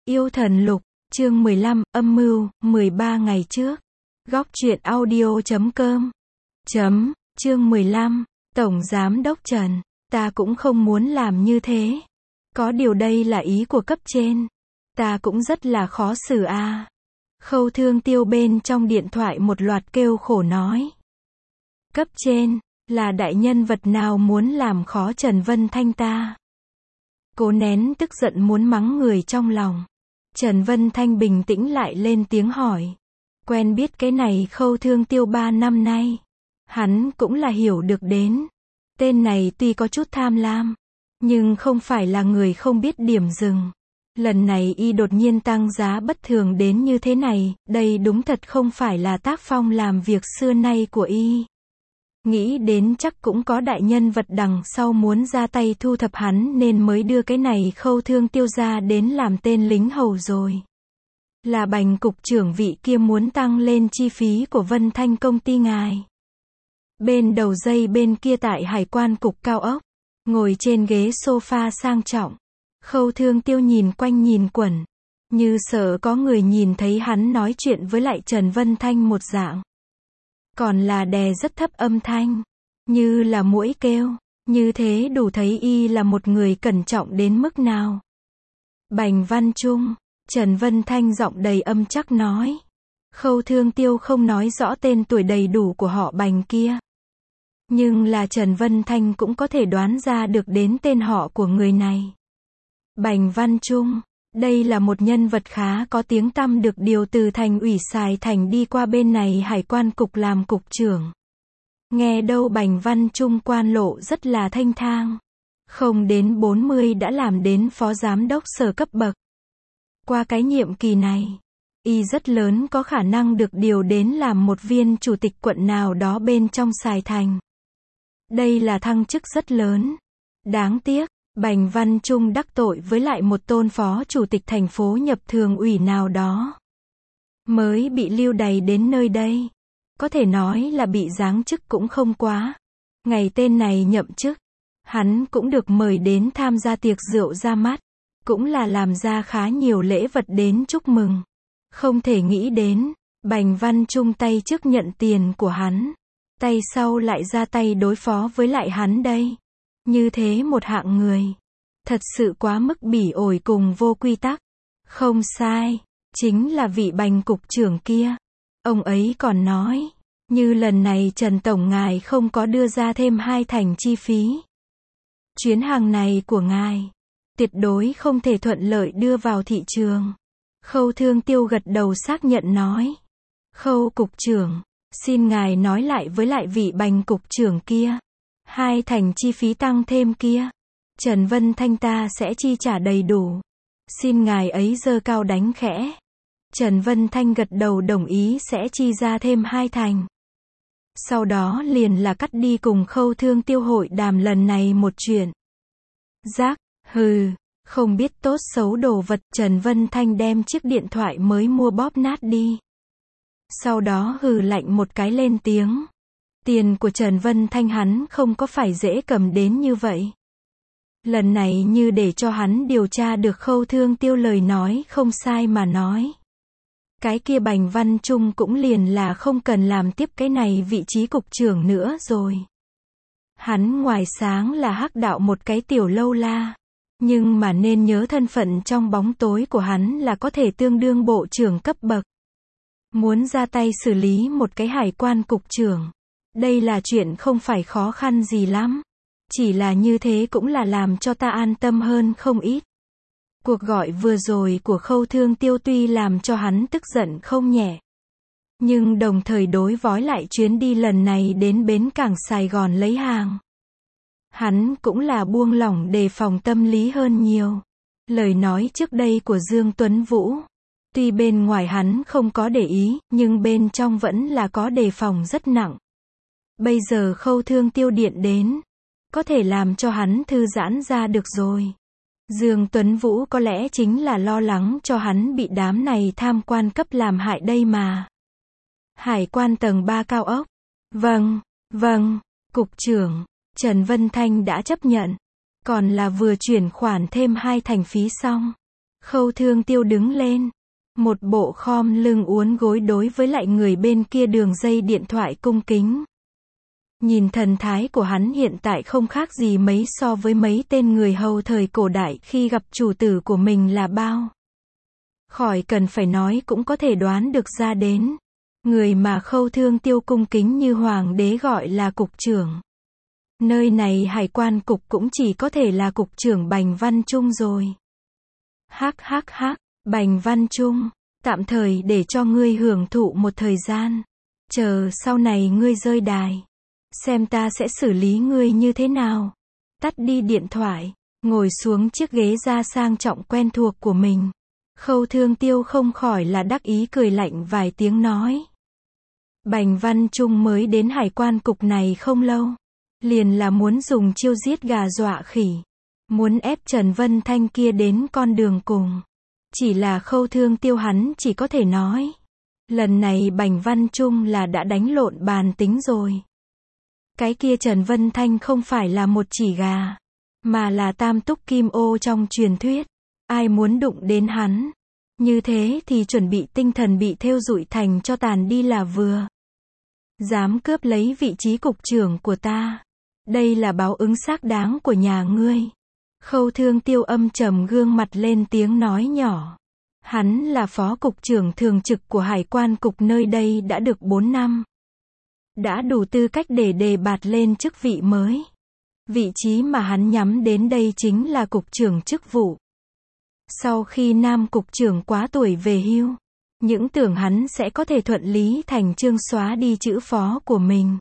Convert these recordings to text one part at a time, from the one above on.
Yêu thần lục, chương 15, âm mưu, 13 ngày trước. Góc truyện audio.com. Chương 15, Tổng Giám đốc Trần, ta cũng không muốn làm như thế. Có điều đây là ý của cấp trên. Ta cũng rất là khó xử a. Khâu Thương Tiêu bên trong điện thoại một loạt kêu khổ nói. Cấp trên, là đại nhân vật nào muốn làm khó Trần Vân Thanh ta? Cố nén tức giận muốn mắng người trong lòng. Trần Vân Thanh bình tĩnh lại lên tiếng hỏi. Quen biết cái này Khâu Thương Tiêu 3 năm nay. Hắn cũng là hiểu được đến. Tên này tuy có chút tham lam, nhưng không phải là người không biết điểm dừng. Lần này y đột nhiên tăng giá bất thường đến như thế này, đây đúng thật không phải là tác phong làm việc xưa nay của y. Nghĩ đến chắc cũng có đại nhân vật đằng sau muốn ra tay thu thập hắn nên mới đưa cái này Khâu Thương Tiêu ra đến làm tên lính hầu rồi. Là Bành cục trưởng vị kia muốn tăng lên chi phí của Vân Thanh công ty ngài. Bên đầu dây bên kia tại Hải quan cục cao ốc, ngồi trên ghế sofa sang trọng. Khâu Thương Tiêu nhìn quanh nhìn quẩn, như sợ có người nhìn thấy hắn nói chuyện với lại Trần Vân Thanh một dạng. Còn là đè rất thấp âm thanh, như là muỗi kêu, như thế đủ thấy y là một người cẩn trọng đến mức nào. Bành Văn Trung, Trần Vân Thanh giọng đầy âm chắc nói. Khâu Thương Tiêu không nói rõ tên tuổi đầy đủ của họ Bành kia. Nhưng là Trần Vân Thanh cũng có thể đoán ra được đến tên họ của người này. Bành Văn Trung, đây là một nhân vật khá có tiếng tăm được điều từ thành ủy Sài Thành đi qua bên này Hải quan cục làm cục trưởng. Nghe đâu Bành Văn Trung quan lộ rất là thanh thang. Không đến 40 đã làm đến phó giám đốc sở cấp bậc. Qua cái nhiệm kỳ này, y rất lớn có khả năng được điều đến làm một viên chủ tịch quận nào đó bên trong Sài Thành. Đây là thăng chức rất lớn. Đáng tiếc, Bành Văn Trung đắc tội với lại một tôn phó chủ tịch thành phố nhập thường ủy nào đó. Mới bị lưu đày đến nơi đây. Có thể nói là bị giáng chức cũng không quá. Ngày tên này nhậm chức, hắn cũng được mời đến tham gia tiệc rượu ra mắt. Cũng là làm ra khá nhiều lễ vật đến chúc mừng. Không thể nghĩ đến, Bành Văn Trung tay trước nhận tiền của hắn. Tay sau lại ra tay đối phó với lại hắn đây. Như thế một hạng người. Thật sự quá mức bỉ ổi cùng vô quy tắc. Không sai, chính là vị Bành cục trưởng kia. Ông ấy còn nói, như lần này Trần Tổng ngài không có đưa ra thêm 2 thành chi phí. Chuyến hàng này của ngài, tuyệt đối không thể thuận lợi đưa vào thị trường. Khâu Thương Tiêu gật đầu xác nhận nói. Khâu cục trưởng, xin ngài nói lại với lại vị Bành cục trưởng kia. 2 thành chi phí tăng thêm kia, Trần Vân Thanh ta sẽ chi trả đầy đủ. Xin ngài ấy giơ cao đánh khẽ. Trần Vân Thanh gật đầu đồng ý sẽ chi ra thêm 2 thành. Sau đó liền là cắt đi cùng Khâu Thương Tiêu hội đàm lần này một chuyện. Giác, hừ, không biết tốt xấu đồ vật. Trần Vân Thanh đem chiếc điện thoại mới mua bóp nát đi. Sau đó hừ lạnh một cái lên tiếng. Tiền của Trần Vân Thanh hắn không có phải dễ cầm đến như vậy. Lần này như để cho hắn điều tra được Khâu Thương Tiêu lời nói không sai mà nói. Cái kia Bành Văn Trung cũng liền là không cần làm tiếp cái này vị trí cục trưởng nữa rồi. Hắn ngoài sáng là hắc đạo một cái tiểu lâu la. Nhưng mà nên nhớ thân phận trong bóng tối của hắn là có thể tương đương bộ trưởng cấp bậc. Muốn ra tay xử lý một cái hải quan cục trưởng. Đây là chuyện không phải khó khăn gì lắm. Chỉ là như thế cũng là làm cho ta an tâm hơn không ít. Cuộc gọi vừa rồi của Khâu Thương Tiêu tuy làm cho hắn tức giận không nhẹ. Nhưng đồng thời đối với lại chuyến đi lần này đến bến cảng Sài Gòn lấy hàng. Hắn cũng là buông lỏng đề phòng tâm lý hơn nhiều. Lời nói trước đây của Dương Tuấn Vũ. Tuy bên ngoài hắn không có để ý, nhưng bên trong vẫn là có đề phòng rất nặng. Bây giờ Khâu Thương Tiêu điện đến. Có thể làm cho hắn thư giãn ra được rồi. Dương Tuấn Vũ có lẽ chính là lo lắng cho hắn bị đám này tham quan cấp làm hại đây mà. Hải quan tầng 3 cao ốc. Vâng, cục trưởng, Trần Vân Thanh đã chấp nhận. Còn là vừa chuyển khoản thêm 2 thành phí xong. Khâu Thương Tiêu đứng lên. Một bộ khom lưng uốn gối đối với lại người bên kia đường dây điện thoại cung kính. Nhìn thần thái của hắn hiện tại không khác gì mấy so với mấy tên người hầu thời cổ đại khi gặp chủ tử của mình là bao. Khỏi cần phải nói cũng có thể đoán được ra đến. Người mà Khâu Thương Tiêu cung kính như hoàng đế gọi là cục trưởng. Nơi này hải quan cục cũng chỉ có thể là cục trưởng Bành Văn Trung rồi. Hắc hắc hắc, Bành Văn Trung, tạm thời để cho ngươi hưởng thụ một thời gian. Chờ sau này ngươi rơi đài. Xem ta sẽ xử lý ngươi như thế nào. Tắt đi điện thoại, ngồi xuống chiếc ghế da sang trọng quen thuộc của mình. Khâu Thương Tiêu không khỏi là đắc ý cười lạnh vài tiếng nói. Bành Văn Trung mới đến hải quan cục này không lâu. Liền là muốn dùng chiêu giết gà dọa khỉ. Muốn ép Trần Vân Thanh kia đến con đường cùng. Chỉ là Khâu Thương Tiêu hắn chỉ có thể nói. Lần này Bành Văn Trung là đã đánh lộn bàn tính rồi. Cái kia Trần Vân Thanh không phải là một chỉ gà. Mà là tam túc kim ô trong truyền thuyết. Ai muốn đụng đến hắn. Như thế thì chuẩn bị tinh thần bị thêu rụi thành cho tàn đi là vừa. Dám cướp lấy vị trí cục trưởng của ta. Đây là báo ứng xác đáng của nhà ngươi. Khâu Thương Tiêu âm trầm gương mặt lên tiếng nói nhỏ. Hắn là phó cục trưởng thường trực của hải quan cục nơi đây đã được 4 năm. Đã đủ tư cách để đề bạt lên chức vị mới. Vị trí mà hắn nhắm đến đây chính là cục trưởng chức vụ. Sau khi nam cục trưởng quá tuổi về hưu, những tưởng hắn sẽ có thể thuận lý thành chương xóa đi chữ phó của mình.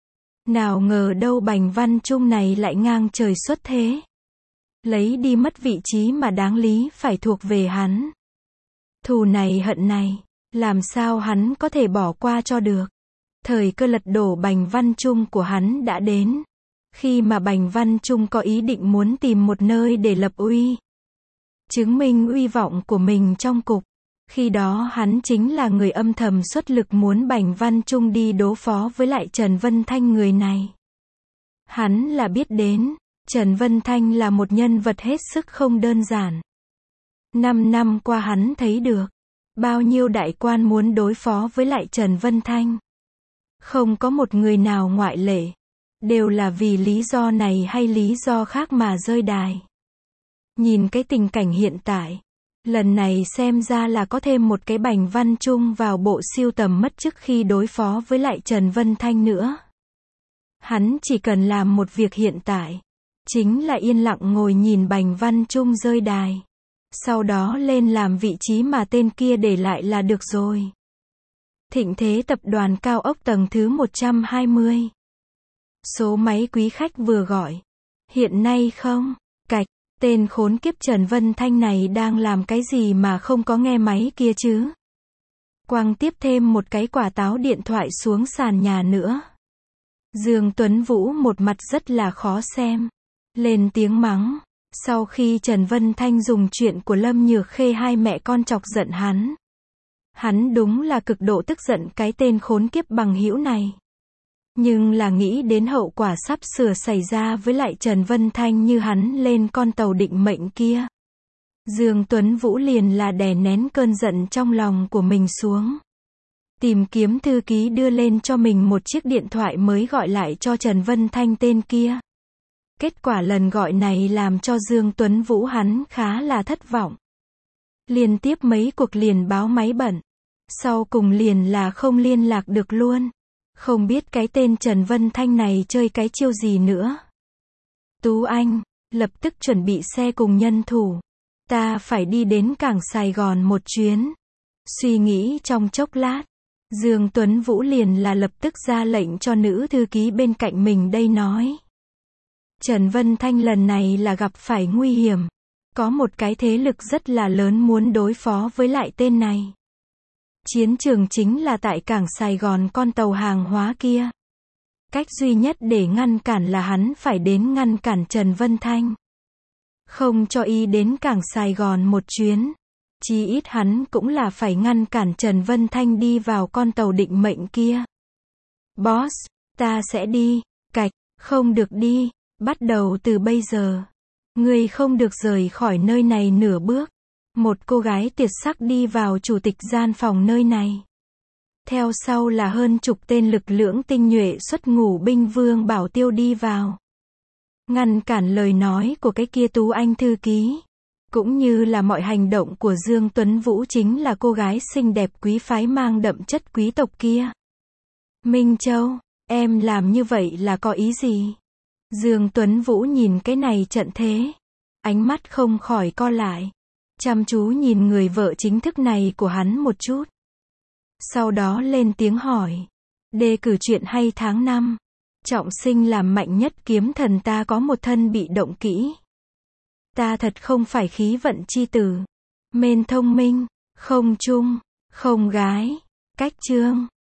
Nào ngờ đâu Bành Văn Trung này lại ngang trời xuất thế. Lấy đi mất vị trí mà đáng lý phải thuộc về hắn. Thù này hận này, làm sao hắn có thể bỏ qua cho được. Thời cơ lật đổ Bành Văn Trung của hắn đã đến. Khi mà Bành Văn Trung có ý định muốn tìm một nơi để lập uy. Chứng minh uy vọng của mình trong cục. Khi đó hắn chính là người âm thầm xuất lực muốn Bành Văn Trung đi đối phó với lại Trần Vân Thanh người này. Hắn là biết đến, Trần Vân Thanh là một nhân vật hết sức không đơn giản. 5 năm qua hắn thấy được, bao nhiêu đại quan muốn đối phó với lại Trần Vân Thanh. Không có một người nào ngoại lệ. Đều là vì lý do này hay lý do khác mà rơi đài. Nhìn cái tình cảnh hiện tại. Lần này xem ra là có thêm một cái Bành Văn Trung vào bộ sưu tầm mất trước khi đối phó với lại Trần Vân Thanh nữa. Hắn chỉ cần làm một việc hiện tại. Chính là yên lặng ngồi nhìn Bành Văn Trung rơi đài. Sau đó lên làm vị trí mà tên kia để lại là được rồi. Thịnh Thế tập đoàn cao ốc tầng thứ 120. Số máy quý khách vừa gọi. Hiện nay không? Cạch. Tên khốn kiếp Trần Vân Thanh này đang làm cái gì mà không có nghe máy kia chứ? Quang tiếp thêm một cái quả táo điện thoại xuống sàn nhà nữa. Dương Tuấn Vũ một mặt rất là khó xem. Lên tiếng mắng. Sau khi Trần Vân Thanh dùng chuyện của Lâm Nhược Khê hai mẹ con chọc giận hắn. Hắn đúng là cực độ tức giận cái tên khốn kiếp bằng hữu này. Nhưng là nghĩ đến hậu quả sắp sửa xảy ra với lại Trần Vân Thanh như hắn lên con tàu định mệnh kia. Dương Tuấn Vũ liền là đè nén cơn giận trong lòng của mình xuống. Tìm kiếm thư ký đưa lên cho mình một chiếc điện thoại mới gọi lại cho Trần Vân Thanh tên kia. Kết quả lần gọi này làm cho Dương Tuấn Vũ hắn khá là thất vọng. Liên tiếp mấy cuộc liền báo máy bận. Sau cùng liền là không liên lạc được luôn. Không biết cái tên Trần Vân Thanh này chơi cái chiêu gì nữa. Tú Anh, lập tức chuẩn bị xe cùng nhân thủ. Ta phải đi đến cảng Sài Gòn một chuyến. Suy nghĩ trong chốc lát. Dương Tuấn Vũ liền là lập tức ra lệnh cho nữ thư ký bên cạnh mình đây nói. Trần Vân Thanh lần này là gặp phải nguy hiểm. Có một cái thế lực rất là lớn muốn đối phó với lại tên này. Chiến trường chính là tại cảng Sài Gòn con tàu hàng hóa kia. Cách duy nhất để ngăn cản là hắn phải đến ngăn cản Trần Vân Thanh. Không cho y đến cảng Sài Gòn một chuyến. Chí ít hắn cũng là phải ngăn cản Trần Vân Thanh đi vào con tàu định mệnh kia. Boss, ta sẽ đi. Cạch, không được đi. Bắt đầu từ bây giờ. Ngươi không được rời khỏi nơi này nửa bước. Một cô gái tuyệt sắc đi vào chủ tịch gian phòng nơi này. Theo sau là hơn chục tên lực lưỡng tinh nhuệ xuất ngũ binh Vương Bảo Tiêu đi vào. Ngăn cản lời nói của cái kia tú anh thư ký. Cũng như là mọi hành động của Dương Tuấn Vũ chính là cô gái xinh đẹp quý phái mang đậm chất quý tộc kia. Minh Châu, em làm như vậy là có ý gì? Dương Tuấn Vũ nhìn cái này trận thế. Ánh mắt không khỏi co lại. Chăm chú nhìn người vợ chính thức này của hắn một chút. Sau đó lên tiếng hỏi. Đề cử chuyện hay tháng 5. Trọng sinh làm mạnh nhất kiếm thần ta có một thân bị động kỹ. Ta thật không phải khí vận chi tử. Mên thông minh, không trung, không gái. Cách chương.